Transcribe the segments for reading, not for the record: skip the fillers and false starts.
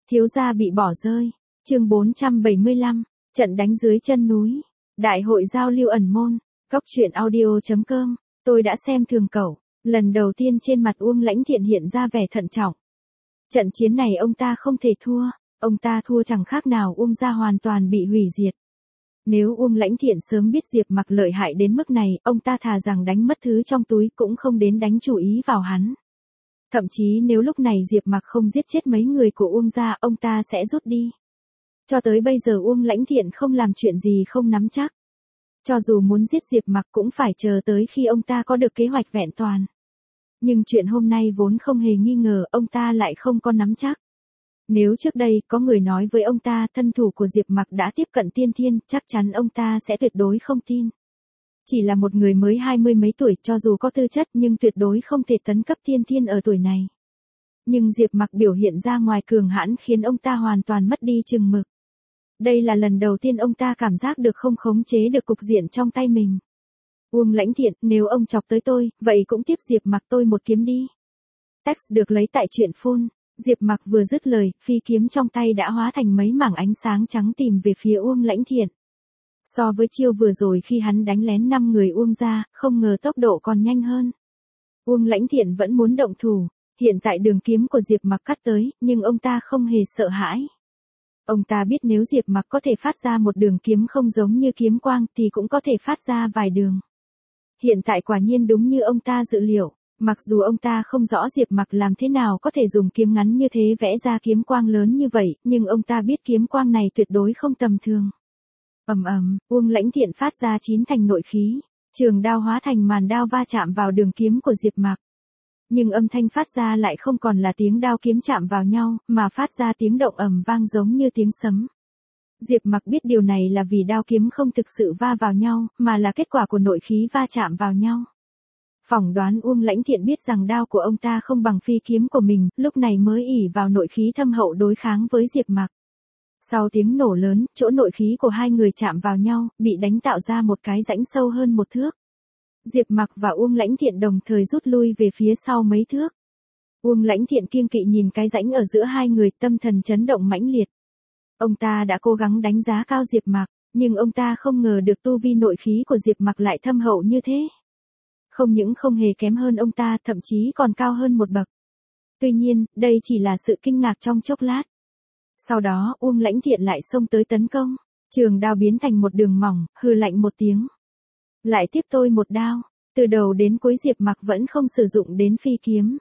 Thiếu gia bị bỏ rơi. Chương 475, trận đánh dưới chân núi. Đại hội giao lưu ẩn môn. Góc truyện audio.com. Tôi đã xem thường cậu. Lần đầu tiên trên mặt Uông Lãnh Thiện hiện ra vẻ thận trọng. Trận chiến này ông ta không thể thua. Ông ta thua chẳng khác nào Uông gia hoàn toàn bị hủy diệt. Nếu Uông Lãnh Thiện sớm biết Diệp Mặc lợi hại đến mức này, ông ta thà rằng đánh mất thứ trong túi cũng không đến đánh chủ ý vào hắn. Thậm chí nếu lúc này Diệp Mặc không giết chết mấy người của Uông gia, ông ta sẽ rút đi. Cho tới bây giờ Uông Lãnh Thiện không làm chuyện gì không nắm chắc. Cho dù muốn giết Diệp Mặc cũng phải chờ tới khi ông ta có được kế hoạch vẹn toàn. Nhưng chuyện hôm nay vốn không hề nghi ngờ, ông ta lại không có nắm chắc. Nếu trước đây có người nói với ông ta thân thủ của Diệp Mặc đã tiếp cận tiên thiên, chắc chắn ông ta sẽ tuyệt đối không tin. Chỉ là một người mới 20 mấy tuổi, cho dù có tư chất nhưng tuyệt đối không thể tấn cấp tiên thiên ở tuổi này. Nhưng Diệp Mặc biểu hiện ra ngoài cường hãn khiến ông ta hoàn toàn mất đi chừng mực. Đây là lần đầu tiên ông ta cảm giác được không khống chế được cục diện trong tay mình. Uông Lãnh Thiện, nếu ông chọc tới tôi, vậy cũng tiếp Diệp Mặc tôi một kiếm đi. Text được lấy tại truyện phun. Diệp Mặc vừa dứt lời, phi kiếm trong tay đã hóa thành mấy mảng ánh sáng trắng tìm về phía Uông Lãnh Thiện. So với chiêu vừa rồi khi hắn đánh lén 5 người Uông gia, không ngờ tốc độ còn nhanh hơn. Uông Lãnh Thiện vẫn muốn động thủ, hiện tại đường kiếm của Diệp Mặc cắt tới, nhưng ông ta không hề sợ hãi. Ông ta biết nếu Diệp Mặc có thể phát ra một đường kiếm không giống như kiếm quang thì cũng có thể phát ra vài đường. Hiện tại quả nhiên đúng như ông ta dự liệu. Mặc dù ông ta không rõ Diệp Mặc làm thế nào có thể dùng kiếm ngắn như thế vẽ ra kiếm quang lớn như vậy, nhưng ông ta biết kiếm quang này tuyệt đối không tầm thường. Ầm ầm, Uông Lãnh Thiện phát ra 9 thành nội khí, trường đao hóa thành màn đao va chạm vào đường kiếm của Diệp Mặc. Nhưng âm thanh phát ra lại không còn là tiếng đao kiếm chạm vào nhau, mà phát ra tiếng động ầm vang giống như tiếng sấm. Diệp Mặc biết điều này là vì đao kiếm không thực sự va vào nhau, mà là kết quả của nội khí va chạm vào nhau. Phỏng đoán Uông Lãnh Thiện biết rằng đao của ông ta không bằng phi kiếm của mình, lúc này mới ỷ vào nội khí thâm hậu đối kháng với Diệp Mặc. Sau tiếng nổ lớn, chỗ nội khí của hai người chạm vào nhau, bị đánh tạo ra một cái rãnh sâu hơn 1 thước. Diệp Mặc và Uông Lãnh Thiện đồng thời rút lui về phía sau mấy thước. Uông Lãnh Thiện kiêng kỵ nhìn cái rãnh ở giữa hai người, tâm thần chấn động mãnh liệt. Ông ta đã cố gắng đánh giá cao Diệp Mặc, nhưng ông ta không ngờ được tu vi nội khí của Diệp Mặc lại thâm hậu như thế. Không những không hề kém hơn ông ta, thậm chí còn cao hơn một bậc. Tuy nhiên, đây chỉ là sự kinh ngạc trong chốc lát. Sau đó, Uông Lãnh Thiện lại xông tới tấn công. Trường đao biến thành một đường mỏng, hừ lạnh một tiếng. Lại tiếp tôi một đao. Từ đầu đến cuối Diệp Mặc vẫn không sử dụng đến phi kiếm.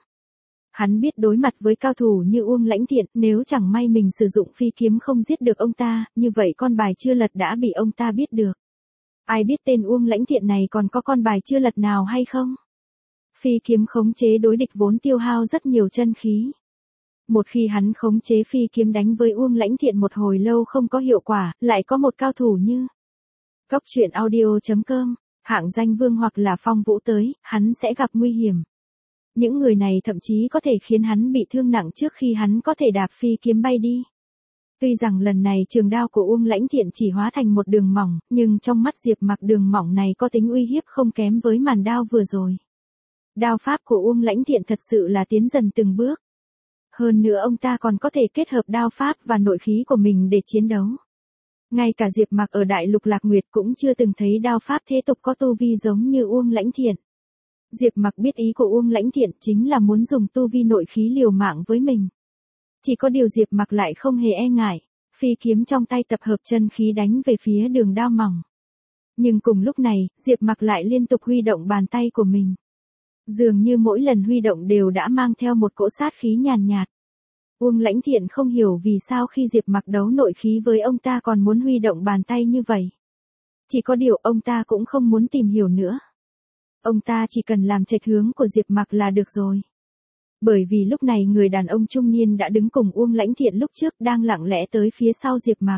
Hắn biết đối mặt với cao thủ như Uông Lãnh Thiện, nếu chẳng may mình sử dụng phi kiếm không giết được ông ta, như vậy con bài chưa lật đã bị ông ta biết được. Ai biết tên Uông Lãnh Thiện này còn có con bài chưa lật nào hay không? Phi kiếm khống chế đối địch vốn tiêu hao rất nhiều chân khí. Một khi hắn khống chế phi kiếm đánh với Uông Lãnh Thiện một hồi lâu không có hiệu quả, lại có một cao thủ như Góc truyện audio.com, hạng danh Vương hoặc là Phong Vũ tới, hắn sẽ gặp nguy hiểm. Những người này thậm chí có thể khiến hắn bị thương nặng trước khi hắn có thể đạp phi kiếm bay đi. Tuy rằng lần này trường đao của Uông Lãnh Thiện chỉ hóa thành một đường mỏng, nhưng trong mắt Diệp Mặc đường mỏng này có tính uy hiếp không kém với màn đao vừa rồi. Đao pháp của Uông Lãnh Thiện thật sự là tiến dần từng bước. Hơn nữa ông ta còn có thể kết hợp đao pháp và nội khí của mình để chiến đấu. Ngay cả Diệp Mặc ở Đại Lục Lạc Nguyệt cũng chưa từng thấy đao pháp thế tục có tu vi giống như Uông Lãnh Thiện. Diệp Mặc biết ý của Uông Lãnh Thiện chính là muốn dùng tu vi nội khí liều mạng với mình. Chỉ có điều Diệp Mặc lại không hề e ngại, phi kiếm trong tay tập hợp chân khí đánh về phía đường đao mỏng. Nhưng cùng lúc này, Diệp Mặc lại liên tục huy động bàn tay của mình. Dường như mỗi lần huy động đều đã mang theo một cỗ sát khí nhàn nhạt. Uông Lãnh Thiện không hiểu vì sao khi Diệp Mặc đấu nội khí với ông ta còn muốn huy động bàn tay như vậy. Chỉ có điều ông ta cũng không muốn tìm hiểu nữa. Ông ta chỉ cần làm chệch hướng của Diệp Mặc là được rồi. Bởi vì lúc này người đàn ông trung niên đã đứng cùng Uông Lãnh Thiện lúc trước đang lặng lẽ tới phía sau Diệp Mặc.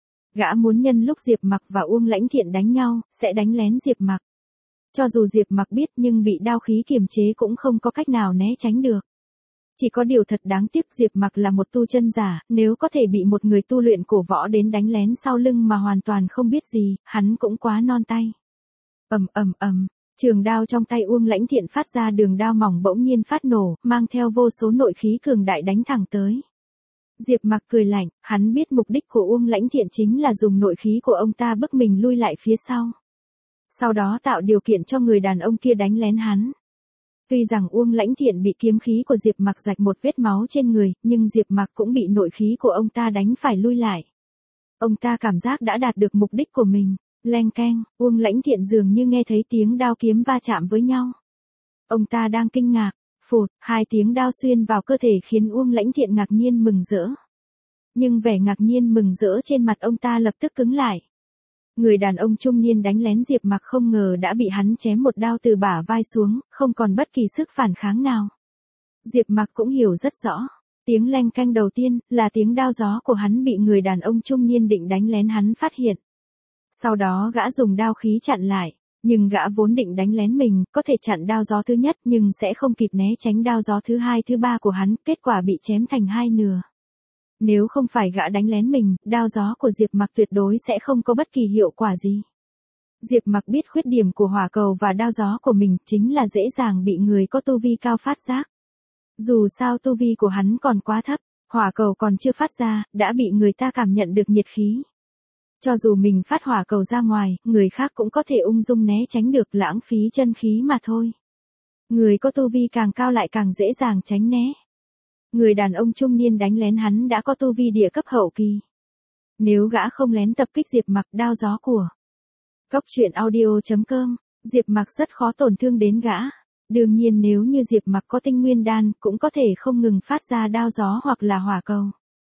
Gã muốn nhân lúc Diệp Mặc và Uông Lãnh Thiện đánh nhau, sẽ đánh lén Diệp Mặc. Cho dù Diệp Mặc biết nhưng bị đao khí kiềm chế cũng không có cách nào né tránh được. Chỉ có điều thật đáng tiếc Diệp Mặc là một tu chân giả, nếu có thể bị một người tu luyện cổ võ đến đánh lén sau lưng mà hoàn toàn không biết gì, hắn cũng quá non tay. Ầm ầm ầm. Trường đao trong tay Uông Lãnh Thiện phát ra đường đao mỏng bỗng nhiên phát nổ, mang theo vô số nội khí cường đại đánh thẳng tới. Diệp Mặc cười lạnh, hắn biết mục đích của Uông Lãnh Thiện chính là dùng nội khí của ông ta bức mình lui lại phía sau. Sau đó tạo điều kiện cho người đàn ông kia đánh lén hắn. Tuy rằng Uông Lãnh Thiện bị kiếm khí của Diệp Mặc rạch một vết máu trên người, nhưng Diệp Mặc cũng bị nội khí của ông ta đánh phải lui lại. Ông ta cảm giác đã đạt được mục đích của mình. Leng keng, Uông Lãnh Thiện dường như nghe thấy tiếng đao kiếm va chạm với nhau. Ông ta đang kinh ngạc, phụt, hai tiếng đao xuyên vào cơ thể khiến Uông Lãnh Thiện ngạc nhiên mừng rỡ. Nhưng vẻ ngạc nhiên mừng rỡ trên mặt ông ta lập tức cứng lại. Người đàn ông trung niên đánh lén Diệp Mặc không ngờ đã bị hắn chém một đao từ bả vai xuống, không còn bất kỳ sức phản kháng nào. Diệp Mặc cũng hiểu rất rõ. Tiếng leng keng đầu tiên là tiếng đao gió của hắn bị người đàn ông trung niên định đánh lén hắn phát hiện. Sau đó gã dùng đao khí chặn lại, nhưng gã vốn định đánh lén mình, có thể chặn đao gió thứ nhất nhưng sẽ không kịp né tránh đao gió thứ hai thứ ba của hắn, kết quả bị chém thành hai nửa. Nếu không phải gã đánh lén mình, đao gió của Diệp Mặc tuyệt đối sẽ không có bất kỳ hiệu quả gì. Diệp Mặc biết khuyết điểm của hỏa cầu và đao gió của mình chính là dễ dàng bị người có tu vi cao phát giác. Dù sao tu vi của hắn còn quá thấp, hỏa cầu còn chưa phát ra, đã bị người ta cảm nhận được nhiệt khí. Cho dù mình phát hỏa cầu ra ngoài, người khác cũng có thể ung dung né tránh được, lãng phí chân khí mà thôi. Người có tu vi càng cao lại càng dễ dàng tránh né. Người đàn ông trung niên đánh lén hắn đã có tu vi địa cấp hậu kỳ. Nếu gã không lén tập kích Diệp Mặc, đao gió của Goctruyện.audio.com, Diệp Mặc rất khó tổn thương đến gã. Đương nhiên nếu như Diệp Mặc có tinh nguyên đan, cũng có thể không ngừng phát ra đao gió hoặc là hỏa cầu.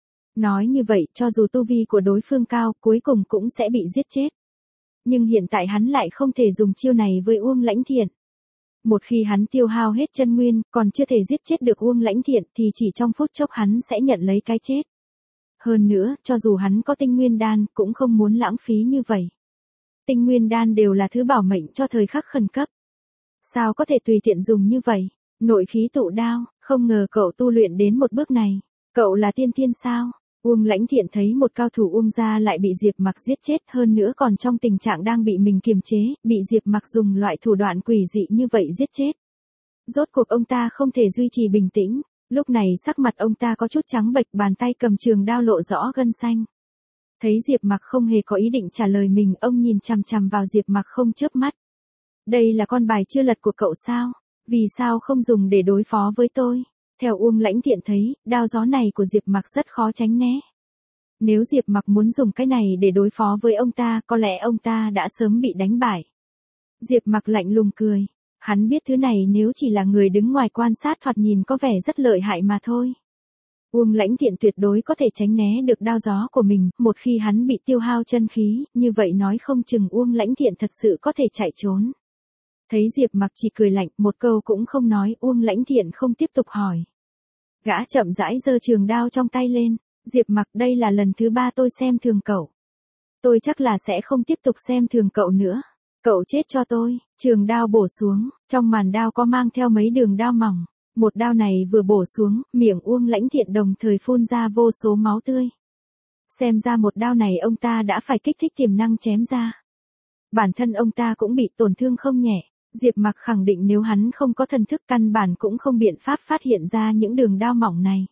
Nói như vậy, cho dù tu vi của đối phương cao, cuối cùng cũng sẽ bị giết chết. Nhưng hiện tại hắn lại không thể dùng chiêu này với Uông Lãnh Thiện. Một khi hắn tiêu hao hết chân nguyên, còn chưa thể giết chết được Uông Lãnh Thiện thì chỉ trong phút chốc hắn sẽ nhận lấy cái chết. Hơn nữa, cho dù hắn có tinh nguyên đan, cũng không muốn lãng phí như vậy. Tinh nguyên đan đều là thứ bảo mệnh cho thời khắc khẩn cấp. Sao có thể tùy tiện dùng như vậy? Nội khí tụ đao, không ngờ cậu tu luyện đến một bước này. Cậu là tiên thiên sao? Uông Lãnh Thiện thấy một cao thủ Uông gia lại bị Diệp Mặc giết chết, hơn nữa còn trong tình trạng đang bị mình kiềm chế, bị Diệp Mặc dùng loại thủ đoạn quỷ dị như vậy giết chết. Rốt cuộc ông ta không thể duy trì bình tĩnh, lúc này sắc mặt ông ta có chút trắng bệch, bàn tay cầm trường đao lộ rõ gân xanh. Thấy Diệp Mặc không hề có ý định trả lời mình, ông nhìn chằm chằm vào Diệp Mặc không chớp mắt. Đây là con bài chưa lật của cậu sao? Vì sao không dùng để đối phó với tôi? Theo Uông Lãnh Thiện thấy, đao gió này của Diệp Mặc rất khó tránh né. Nếu Diệp Mặc muốn dùng cái này để đối phó với ông ta, có lẽ ông ta đã sớm bị đánh bại. Diệp Mặc lạnh lùng cười. Hắn biết thứ này nếu chỉ là người đứng ngoài quan sát thoạt nhìn có vẻ rất lợi hại mà thôi. Uông Lãnh Thiện tuyệt đối có thể tránh né được đao gió của mình, một khi hắn bị tiêu hao chân khí, như vậy nói không chừng Uông Lãnh Thiện thật sự có thể chạy trốn. Thấy Diệp Mặc chỉ cười lạnh, một câu cũng không nói, Uông Lãnh Thiện không tiếp tục hỏi. Gã chậm rãi giơ trường đao trong tay lên. Diệp Mặc, đây là lần thứ 3 tôi xem thường cậu. Tôi chắc là sẽ không tiếp tục xem thường cậu nữa. Cậu chết cho tôi. Trường đao bổ xuống, trong màn đao có mang theo mấy đường đao mỏng. Một đao này vừa bổ xuống, miệng Uông Lãnh Thiện đồng thời phun ra vô số máu tươi. Xem ra một đao này ông ta đã phải kích thích tiềm năng chém ra. Bản thân ông ta cũng bị tổn thương không nhẹ. Diệp Mặc khẳng định nếu hắn không có thần thức căn bản cũng không biện pháp phát hiện ra những đường đao mỏng này.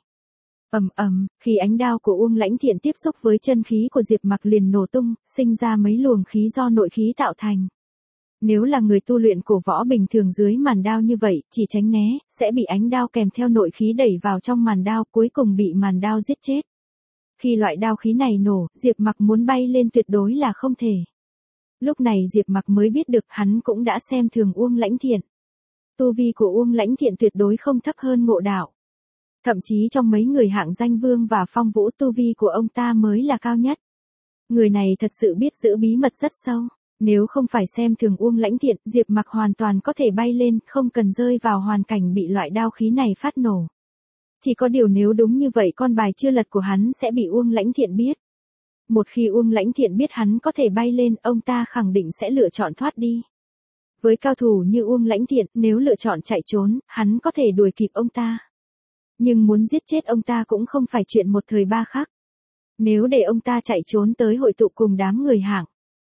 Ầm ầm, khi ánh đao của Uông Lãnh Thiện tiếp xúc với chân khí của Diệp Mặc liền nổ tung, sinh ra mấy luồng khí do nội khí tạo thành. Nếu là người tu luyện cổ võ bình thường dưới màn đao như vậy, chỉ tránh né, sẽ bị ánh đao kèm theo nội khí đẩy vào trong màn đao, cuối cùng bị màn đao giết chết. Khi loại đao khí này nổ, Diệp Mặc muốn bay lên tuyệt đối là không thể. Lúc này Diệp Mặc mới biết được hắn cũng đã xem thường Uông Lãnh Thiện. Tu vi của Uông Lãnh Thiện tuyệt đối không thấp hơn Ngộ Đạo. Thậm chí trong mấy người hạng danh Vương và Phong Vũ, tu vi của ông ta mới là cao nhất. Người này thật sự biết giữ bí mật rất sâu. Nếu không phải xem thường Uông Lãnh Thiện, Diệp Mặc hoàn toàn có thể bay lên, không cần rơi vào hoàn cảnh bị loại đao khí này phát nổ. Chỉ có điều nếu đúng như vậy, con bài chưa lật của hắn sẽ bị Uông Lãnh Thiện biết. Một khi Uông Lãnh Thiện biết hắn có thể bay lên, ông ta khẳng định sẽ lựa chọn thoát đi. Với cao thủ như Uông Lãnh Thiện, nếu lựa chọn chạy trốn, hắn có thể đuổi kịp ông ta. Nhưng muốn giết chết ông ta cũng không phải chuyện một thời ba khắc. Nếu để ông ta chạy trốn tới hội tụ cùng đám người hạng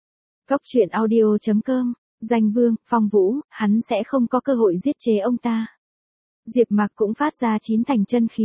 Goctruyện.audio.com, danh Vương, Phong Vũ, hắn sẽ không có cơ hội giết chế ông ta. Diệp Mặc cũng phát ra 9 thành chân khí.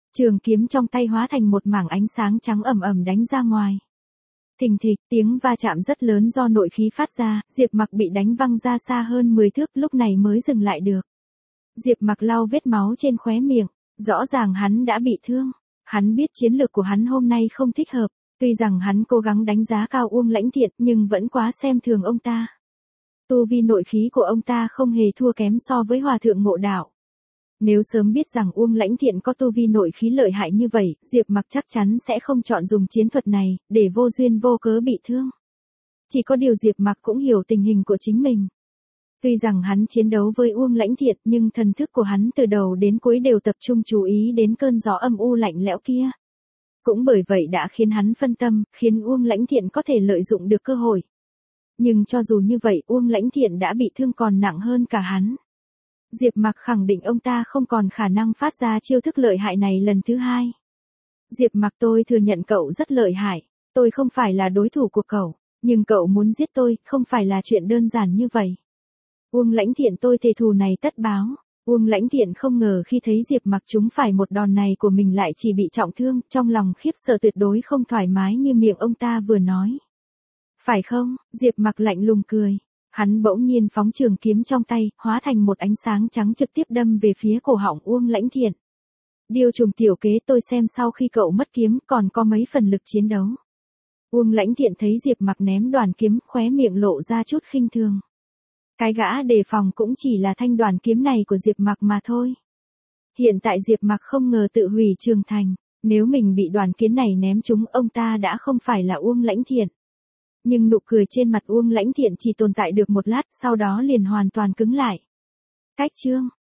Trường kiếm trong tay hóa thành một mảng ánh sáng trắng ầm ầm đánh ra ngoài. Thình thịch, tiếng va chạm rất lớn do nội khí phát ra, Diệp Mặc bị đánh văng ra xa hơn 10 thước, lúc này mới dừng lại được. Diệp Mặc lau vết máu trên khóe miệng, rõ ràng hắn đã bị thương. Hắn biết chiến lược của hắn hôm nay không thích hợp, tuy rằng hắn cố gắng đánh giá cao Uông Lãnh Thiện nhưng vẫn quá xem thường ông ta. Tu vi nội khí của ông ta không hề thua kém so với Hòa thượng Ngộ Đạo. Nếu sớm biết rằng Uông Lãnh Thiện có tu vi nội khí lợi hại như vậy, Diệp Mặc chắc chắn sẽ không chọn dùng chiến thuật này, để vô duyên vô cớ bị thương. Chỉ có điều Diệp Mặc cũng hiểu tình hình của chính mình. Tuy rằng hắn chiến đấu với Uông Lãnh Thiện nhưng thần thức của hắn từ đầu đến cuối đều tập trung chú ý đến cơn gió âm u lạnh lẽo kia. Cũng bởi vậy đã khiến hắn phân tâm, khiến Uông Lãnh Thiện có thể lợi dụng được cơ hội. Nhưng cho dù như vậy Uông Lãnh Thiện đã bị thương còn nặng hơn cả hắn. Diệp Mặc khẳng định ông ta không còn khả năng phát ra chiêu thức lợi hại này lần thứ hai. Diệp Mặc, tôi thừa nhận cậu rất lợi hại, tôi không phải là đối thủ của cậu, nhưng cậu muốn giết tôi, không phải là chuyện đơn giản như vậy. Uông Lãnh Thiện, tôi thề thù này tất báo. Uông Lãnh Thiện không ngờ khi thấy Diệp Mặc trúng phải một đòn này của mình lại chỉ bị trọng thương, trong lòng khiếp sợ tuyệt đối không thoải mái như miệng ông ta vừa nói. Phải không? Diệp Mặc lạnh lùng cười. Hắn bỗng nhiên phóng trường kiếm trong tay, hóa thành một ánh sáng trắng trực tiếp đâm về phía cổ họng Uông Lãnh Thiện. Điêu trùng tiểu kế, tôi xem sau khi cậu mất kiếm còn có mấy phần lực chiến đấu. Uông Lãnh Thiện thấy Diệp Mặc ném đoàn kiếm, khóe miệng lộ ra chút khinh thường. Cái gã đề phòng cũng chỉ là thanh đoàn kiếm này của Diệp Mặc mà thôi. Hiện tại Diệp Mặc không ngờ tự hủy trường thành, nếu mình bị đoàn kiếm này ném trúng ông ta đã không phải là Uông Lãnh Thiện. Nhưng nụ cười trên mặt Uông Lãnh Thiện chỉ tồn tại được một lát, sau đó liền hoàn toàn cứng lại. Cách chương